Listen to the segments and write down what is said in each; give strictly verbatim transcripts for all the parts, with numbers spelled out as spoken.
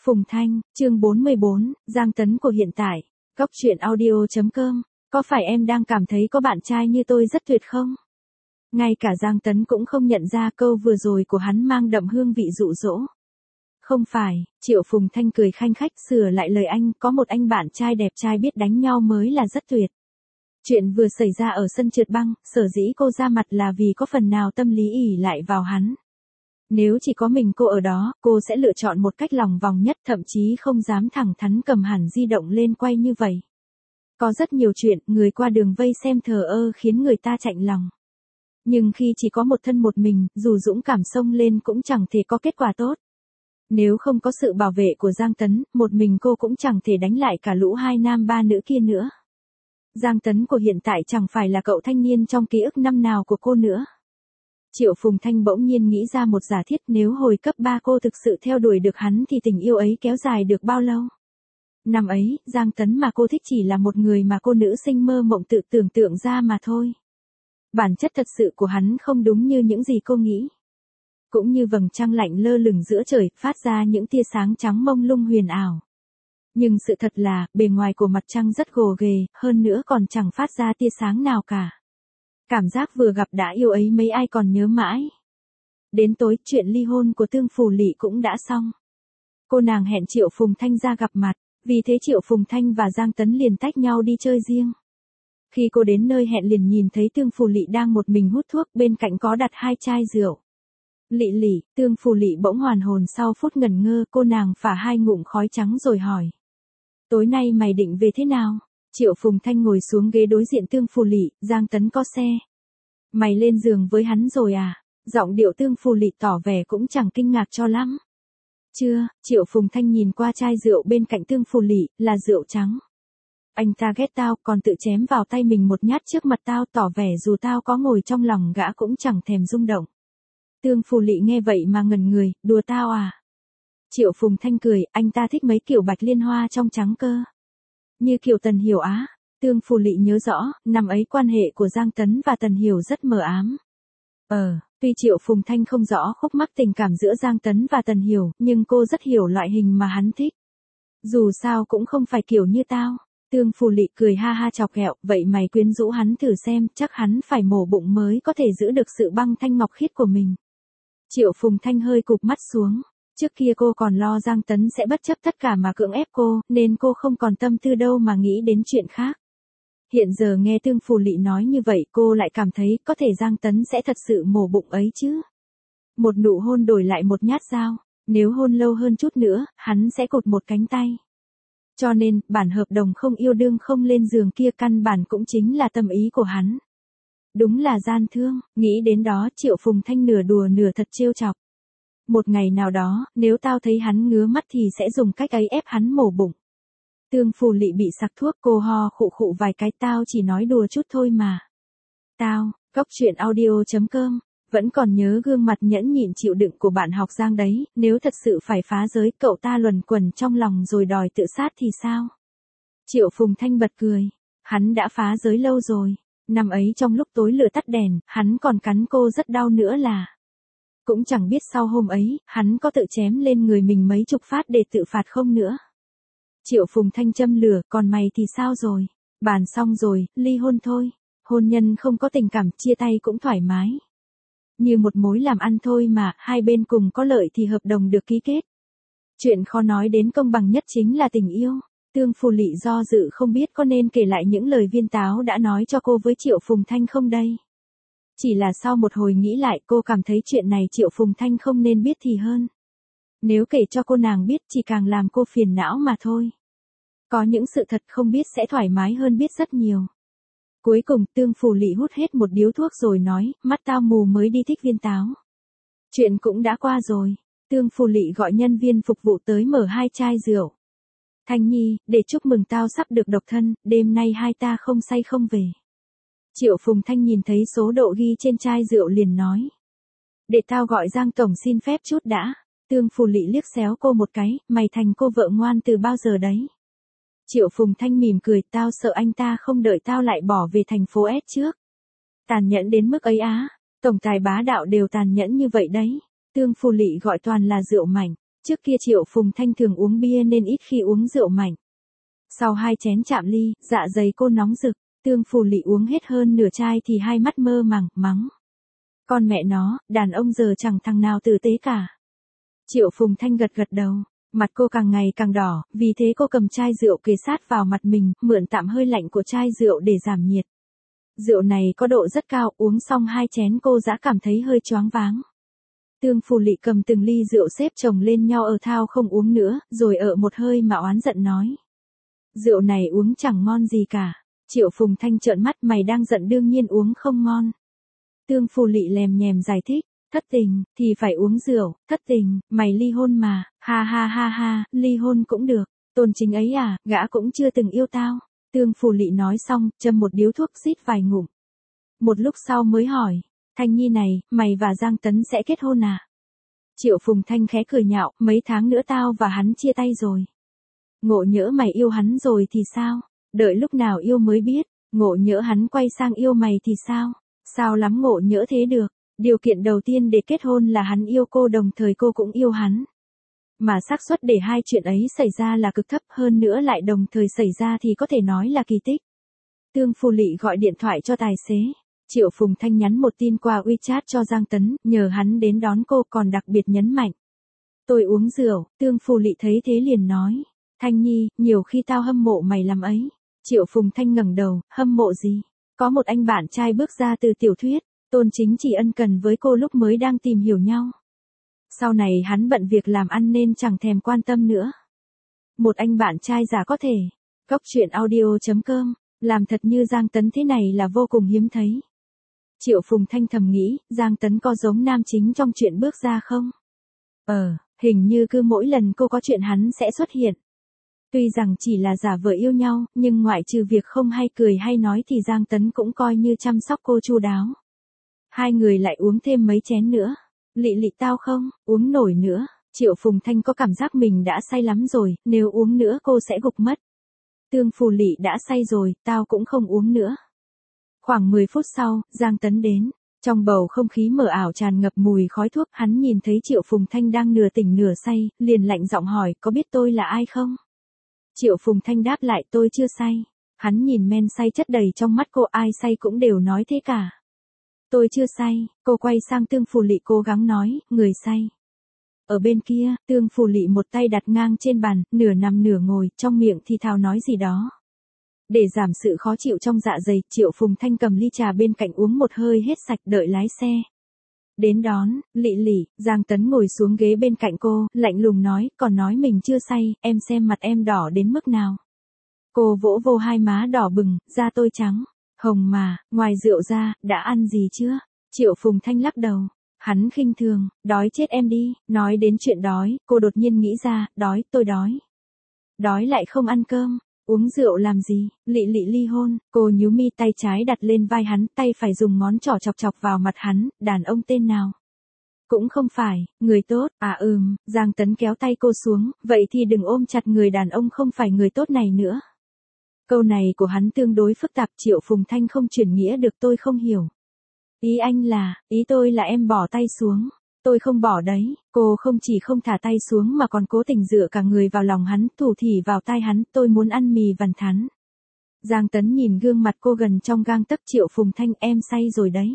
Phùng Thanh, chương bốn mươi bốn, Giang Tấn của hiện tại. Góc truyện audio chấm com. Có phải em đang cảm thấy có bạn trai như tôi rất tuyệt không? Ngay cả Giang Tấn cũng không nhận ra câu vừa rồi của hắn mang đậm hương vị dụ dỗ. Không phải, Triệu Phùng Thanh cười khanh khách sửa lại lời anh, có một anh bạn trai đẹp trai biết đánh nhau mới là rất tuyệt. Chuyện vừa xảy ra ở sân trượt băng, sở dĩ cô ra mặt là vì có phần nào tâm lý ỷ lại vào hắn. Nếu chỉ có mình cô ở đó, cô sẽ lựa chọn một cách lòng vòng nhất, thậm chí không dám thẳng thắn cầm hẳn di động lên quay như vậy. Có rất nhiều chuyện, người qua đường vây xem thờ ơ khiến người ta chạnh lòng. Nhưng khi chỉ có một thân một mình, dù dũng cảm xông lên cũng chẳng thể có kết quả tốt. Nếu không có sự bảo vệ của Giang Tấn, một mình cô cũng chẳng thể đánh lại cả lũ hai nam ba nữ kia nữa. Giang Tấn của hiện tại chẳng phải là cậu thanh niên trong ký ức năm nào của cô nữa. Triệu Phùng Thanh bỗng nhiên nghĩ ra một giả thiết, nếu hồi cấp ba cô thực sự theo đuổi được hắn thì tình yêu ấy kéo dài được bao lâu? Năm ấy, Giang Tấn mà cô thích chỉ là một người mà cô nữ sinh mơ mộng tự tưởng tượng ra mà thôi. Bản chất thật sự của hắn không đúng như những gì cô nghĩ. Cũng như vầng trăng lạnh lơ lửng giữa trời, phát ra những tia sáng trắng mông lung huyền ảo. Nhưng sự thật là, bề ngoài của mặt trăng rất gồ ghề, hơn nữa còn chẳng phát ra tia sáng nào cả. Cảm giác vừa gặp đã yêu ấy mấy ai còn nhớ mãi. Đến tối, chuyện ly hôn của Tương Phù Lị cũng đã xong. Cô nàng hẹn Triệu Phùng Thanh ra gặp mặt, vì thế Triệu Phùng Thanh và Giang Tấn liền tách nhau đi chơi riêng. Khi cô đến nơi hẹn liền nhìn thấy Tương Phù Lị đang một mình hút thuốc, bên cạnh có đặt hai chai rượu. Lị lị, Tương Phù Lị bỗng hoàn hồn sau phút ngẩn ngơ, cô nàng phả hai ngụm khói trắng rồi hỏi. Tối nay mày định về thế nào? Triệu Phùng Thanh ngồi xuống ghế đối diện Tương Phù Lị, Giang Tấn có xe. Mày lên giường với hắn rồi à? Giọng điệu Tương Phù Lị tỏ vẻ cũng chẳng kinh ngạc cho lắm. Chưa, Triệu Phùng Thanh nhìn qua chai rượu bên cạnh Tương Phù Lị, là rượu trắng. Anh ta ghét tao, còn tự chém vào tay mình một nhát trước mặt tao, tỏ vẻ dù tao có ngồi trong lòng gã cũng chẳng thèm rung động. Tương Phù Lị nghe vậy mà ngẩn người, đùa tao à? Triệu Phùng Thanh cười, anh ta thích mấy kiểu bạch liên hoa trong trắng cơ. Như kiểu Tần Hiểu á. Tương Phù Lị nhớ rõ, năm ấy quan hệ của Giang Tấn và Tần Hiểu rất mờ ám. Ờ, tuy Triệu Phùng Thanh không rõ khúc mắc tình cảm giữa Giang Tấn và Tần Hiểu, nhưng cô rất hiểu loại hình mà hắn thích. Dù sao cũng không phải kiểu như tao. Tương Phù Lị cười ha ha chọc ghẹo, vậy mày quyến rũ hắn thử xem, chắc hắn phải mổ bụng mới có thể giữ được sự băng thanh ngọc khiết của mình. Triệu Phùng Thanh hơi cụp mắt xuống. Trước kia cô còn lo Giang Tấn sẽ bất chấp tất cả mà cưỡng ép cô, nên cô không còn tâm tư đâu mà nghĩ đến chuyện khác. Hiện giờ nghe Tương Phù Lị nói như vậy cô lại cảm thấy có thể Giang Tấn sẽ thật sự mổ bụng ấy chứ. Một nụ hôn đổi lại một nhát dao, nếu hôn lâu hơn chút nữa, hắn sẽ cụt một cánh tay. Cho nên, bản hợp đồng không yêu đương không lên giường kia căn bản cũng chính là tâm ý của hắn. Đúng là gian thương, nghĩ đến đó Triệu Phùng Thanh nửa đùa nửa thật trêu chọc. Một ngày nào đó, nếu tao thấy hắn ngứa mắt thì sẽ dùng cách ấy ép hắn mổ bụng. Tương Phù Lị bị sặc thuốc, cô ho khụ khụ vài cái, tao chỉ nói đùa chút thôi mà. Tao, góc truyện audio chấm com, vẫn còn nhớ gương mặt nhẫn nhịn chịu đựng của bạn học Giang đấy, nếu thật sự phải phá giới cậu ta luẩn quẩn trong lòng rồi đòi tự sát thì sao? Triệu Phùng Thanh bật cười, hắn đã phá giới lâu rồi, năm ấy trong lúc tối lửa tắt đèn, hắn còn cắn cô rất đau nữa là. Cũng chẳng biết sau hôm ấy, hắn có tự chém lên người mình mấy chục phát để tự phạt không nữa. Triệu Phùng Thanh châm lửa, còn mày thì sao rồi? Bàn xong rồi, ly hôn thôi. Hôn nhân không có tình cảm, chia tay cũng thoải mái. Như một mối làm ăn thôi mà, hai bên cùng có lợi thì hợp đồng được ký kết. Chuyện khó nói đến công bằng nhất chính là tình yêu. Tương Phù Lị do dự không biết có nên kể lại những lời viên táo đã nói cho cô với Triệu Phùng Thanh không đây. Chỉ là sau một hồi nghĩ lại cô cảm thấy chuyện này Triệu Phùng Thanh không nên biết thì hơn. Nếu kể cho cô nàng biết chỉ càng làm cô phiền não mà thôi. Có những sự thật không biết sẽ thoải mái hơn biết rất nhiều. Cuối cùng Tương Phù Lị hút hết một điếu thuốc rồi nói, mắt tao mù mới đi thích viên táo. Chuyện cũng đã qua rồi. Tương Phù Lị gọi nhân viên phục vụ tới mở hai chai rượu. Thanh Nhi, để chúc mừng tao sắp được độc thân, đêm nay hai ta không say không về. Triệu Phùng Thanh nhìn thấy số độ ghi trên chai rượu liền nói. Để tao gọi Giang tổng xin phép chút đã. Tương Phù Lị liếc xéo cô một cái, mày thành cô vợ ngoan từ bao giờ đấy? Triệu Phùng Thanh mỉm cười, tao sợ anh ta không đợi tao lại bỏ về thành phố S trước. Tàn nhẫn đến mức ấy á, tổng tài bá đạo đều tàn nhẫn như vậy đấy. Tương Phù Lị gọi toàn là rượu mạnh. Trước kia Triệu Phùng Thanh thường uống bia nên ít khi uống rượu mạnh. Sau hai chén chạm ly, dạ dày cô nóng rực, Tương Phù Lị uống hết hơn nửa chai thì hai mắt mơ màng, mắng. Con mẹ nó, đàn ông giờ chẳng thằng nào tử tế cả. Triệu Phùng Thanh gật gật đầu, mặt cô càng ngày càng đỏ, vì thế cô cầm chai rượu kề sát vào mặt mình, mượn tạm hơi lạnh của chai rượu để giảm nhiệt. Rượu này có độ rất cao, uống xong hai chén cô đã cảm thấy hơi choáng váng. Tương Phù Lị cầm từng ly rượu xếp chồng lên nhau ở thao không uống nữa, rồi ở một hơi mà oán giận nói. Rượu này uống chẳng ngon gì cả. Triệu Phùng Thanh trợn mắt, mày đang giận đương nhiên uống không ngon. Tương Phù Lị lèm nhèm giải thích, thất tình, thì phải uống rượu, thất tình, mày ly hôn mà, ha ha ha ha, ly hôn cũng được, Tôn Chính ấy à, gã cũng chưa từng yêu tao. Tương Phù Lị nói xong, châm một điếu thuốc rít vài ngụm. Một lúc sau mới hỏi, Thanh Nhi này, mày và Giang Tấn sẽ kết hôn à? Triệu Phùng Thanh khẽ cười nhạo, mấy tháng nữa tao và hắn chia tay rồi. Ngộ nhỡ mày yêu hắn rồi thì sao? Đợi lúc nào yêu mới biết, ngộ nhỡ hắn quay sang yêu mày thì sao? Sao lắm ngộ nhỡ thế được? Điều kiện đầu tiên để kết hôn là hắn yêu cô đồng thời cô cũng yêu hắn. Mà xác suất để hai chuyện ấy xảy ra là cực thấp, hơn nữa lại đồng thời xảy ra thì có thể nói là kỳ tích. Tương Phù Lị gọi điện thoại cho tài xế. Triệu Phùng Thanh nhắn một tin qua WeChat cho Giang Tấn, nhờ hắn đến đón cô, còn đặc biệt nhấn mạnh. Tôi uống rượu. Tương Phù Lị thấy thế liền nói. Thanh Nhi, nhiều khi tao hâm mộ mày lắm ấy. Triệu Phùng Thanh ngẩng đầu, hâm mộ gì? Có một anh bạn trai bước ra từ tiểu thuyết, Tôn Chính chỉ ân cần với cô lúc mới đang tìm hiểu nhau. Sau này hắn bận việc làm ăn nên chẳng thèm quan tâm nữa. Một anh bạn trai giả có thể. Góc truyện audio chấm com, làm thật như Giang Tấn thế này là vô cùng hiếm thấy. Triệu Phùng Thanh thầm nghĩ, Giang Tấn có giống nam chính trong chuyện bước ra không? Ờ, hình như cứ mỗi lần cô có chuyện hắn sẽ xuất hiện. Tuy rằng chỉ là giả vờ yêu nhau, nhưng ngoại trừ việc không hay cười hay nói thì Giang Tấn cũng coi như chăm sóc cô chu đáo. Hai người lại uống thêm mấy chén nữa. Lị Lị tao không, uống nổi nữa. Triệu Phùng Thanh có cảm giác mình đã say lắm rồi, nếu uống nữa cô sẽ gục mất. Tương Phù Lị đã say rồi, tao cũng không uống nữa. Khoảng mười phút sau, Giang Tấn đến. Trong bầu không khí mờ ảo tràn ngập mùi khói thuốc, hắn nhìn thấy Triệu Phùng Thanh đang nửa tỉnh nửa say, liền lạnh giọng hỏi, có biết tôi là ai không? Triệu Phùng Thanh đáp lại, tôi chưa say. Hắn nhìn men say chất đầy trong mắt cô, ai say cũng đều nói thế cả. Tôi chưa say. Cô quay sang Tương Phù Lị cố gắng nói, người say. Ở bên kia, Tương Phù Lị một tay đặt ngang trên bàn, nửa nằm nửa ngồi, trong miệng thì thào nói gì đó. Để giảm sự khó chịu trong dạ dày, Triệu Phùng Thanh cầm ly trà bên cạnh uống một hơi hết sạch, đợi lái xe đến đón. Lị Lị, Giang Tấn ngồi xuống ghế bên cạnh cô, lạnh lùng nói, còn nói mình chưa say, em xem mặt em đỏ đến mức nào. Cô vỗ vô hai má đỏ bừng, da tôi trắng, hồng mà, ngoài rượu ra, đã ăn gì chưa? Triệu Phùng Thanh lắc đầu. Hắn khinh thường, đói chết em đi. Nói đến chuyện đói, cô đột nhiên nghĩ ra, đói, tôi đói. Đói lại không ăn cơm. Uống rượu làm gì? Lị Lị ly hôn. Cô nhíu mi, tay trái đặt lên vai hắn, tay phải dùng ngón trỏ chọc chọc vào mặt hắn. Đàn ông tên nào? Cũng không phải, người tốt. À ừm, Giang Tấn kéo tay cô xuống, vậy thì đừng ôm chặt người đàn ông không phải người tốt này nữa. Câu này của hắn tương đối phức tạp. Triệu Phùng Thanh không chuyển nghĩa được, tôi không hiểu. Ý anh là, ý tôi là em bỏ tay xuống. Tôi không bỏ đấy. Cô không chỉ không thả tay xuống mà còn cố tình dựa cả người vào lòng hắn, thủ thỉ vào tai hắn, tôi muốn ăn mì vằn thắn. Giang Tấn nhìn gương mặt cô gần trong gang tấc. Triệu Phùng Thanh, em say rồi đấy.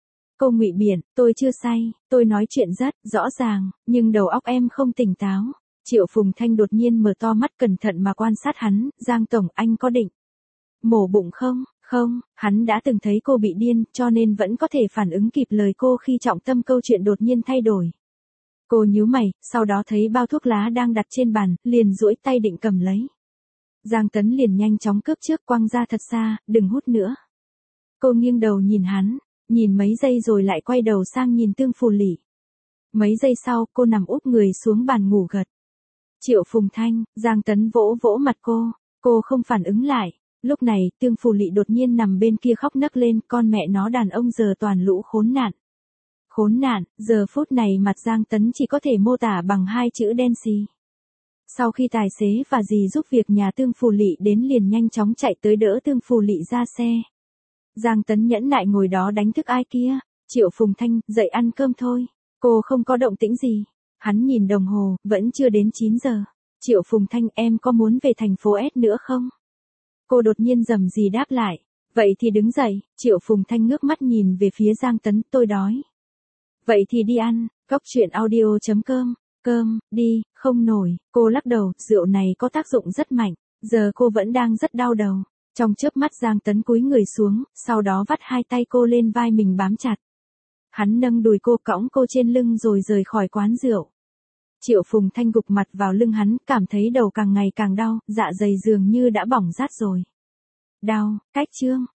Cô ngụy biện, tôi chưa say, tôi nói chuyện rất rõ ràng, nhưng đầu óc em không tỉnh táo. Triệu Phùng Thanh đột nhiên mở to mắt cẩn thận mà quan sát hắn. Giang Tổng, anh có định mổ bụng không? Không, hắn đã từng thấy cô bị điên, cho nên vẫn có thể phản ứng kịp lời cô khi trọng tâm câu chuyện đột nhiên thay đổi. Cô nhíu mày, sau đó thấy bao thuốc lá đang đặt trên bàn, liền duỗi tay định cầm lấy. Giang Tấn liền nhanh chóng cướp trước, quăng ra thật xa, đừng hút nữa. Cô nghiêng đầu nhìn hắn, nhìn mấy giây rồi lại quay đầu sang nhìn Tương Phù Lị. Mấy giây sau, cô nằm úp người xuống bàn ngủ gật. Triệu Phùng Thanh, Giang Tấn vỗ vỗ mặt cô, cô không phản ứng lại. Lúc này, Tương Phù Lị đột nhiên nằm bên kia khóc nấc lên, con mẹ nó đàn ông giờ toàn lũ khốn nạn. Khốn nạn, giờ phút này mặt Giang Tấn chỉ có thể mô tả bằng hai chữ đen xì. Sau khi tài xế và dì giúp việc nhà Tương Phù Lị đến liền nhanh chóng chạy tới đỡ Tương Phù Lị ra xe. Giang Tấn nhẫn nại ngồi đó đánh thức ai kia. Triệu Phùng Thanh, dậy ăn cơm thôi. Cô không có động tĩnh gì. Hắn nhìn đồng hồ, vẫn chưa đến chín giờ. Triệu Phùng Thanh, em có muốn về thành phố S nữa không? Cô đột nhiên rầm rì đáp lại. Vậy thì đứng dậy. Triệu Phùng Thanh ngước mắt nhìn về phía Giang Tấn, tôi đói. Vậy thì đi ăn. Cốc truyện audio chấm com. Cơm, đi, không nổi. Cô lắc đầu, rượu này có tác dụng rất mạnh. Giờ cô vẫn đang rất đau đầu. Trong chớp mắt Giang Tấn cúi người xuống, sau đó vắt hai tay cô lên vai mình bám chặt. Hắn nâng đùi cô, cõng cô trên lưng rồi rời khỏi quán rượu. Triệu Phùng Thanh gục mặt vào lưng hắn, cảm thấy đầu càng ngày càng đau, dạ dày dường như đã bỏng rát rồi. Đau, cách chương.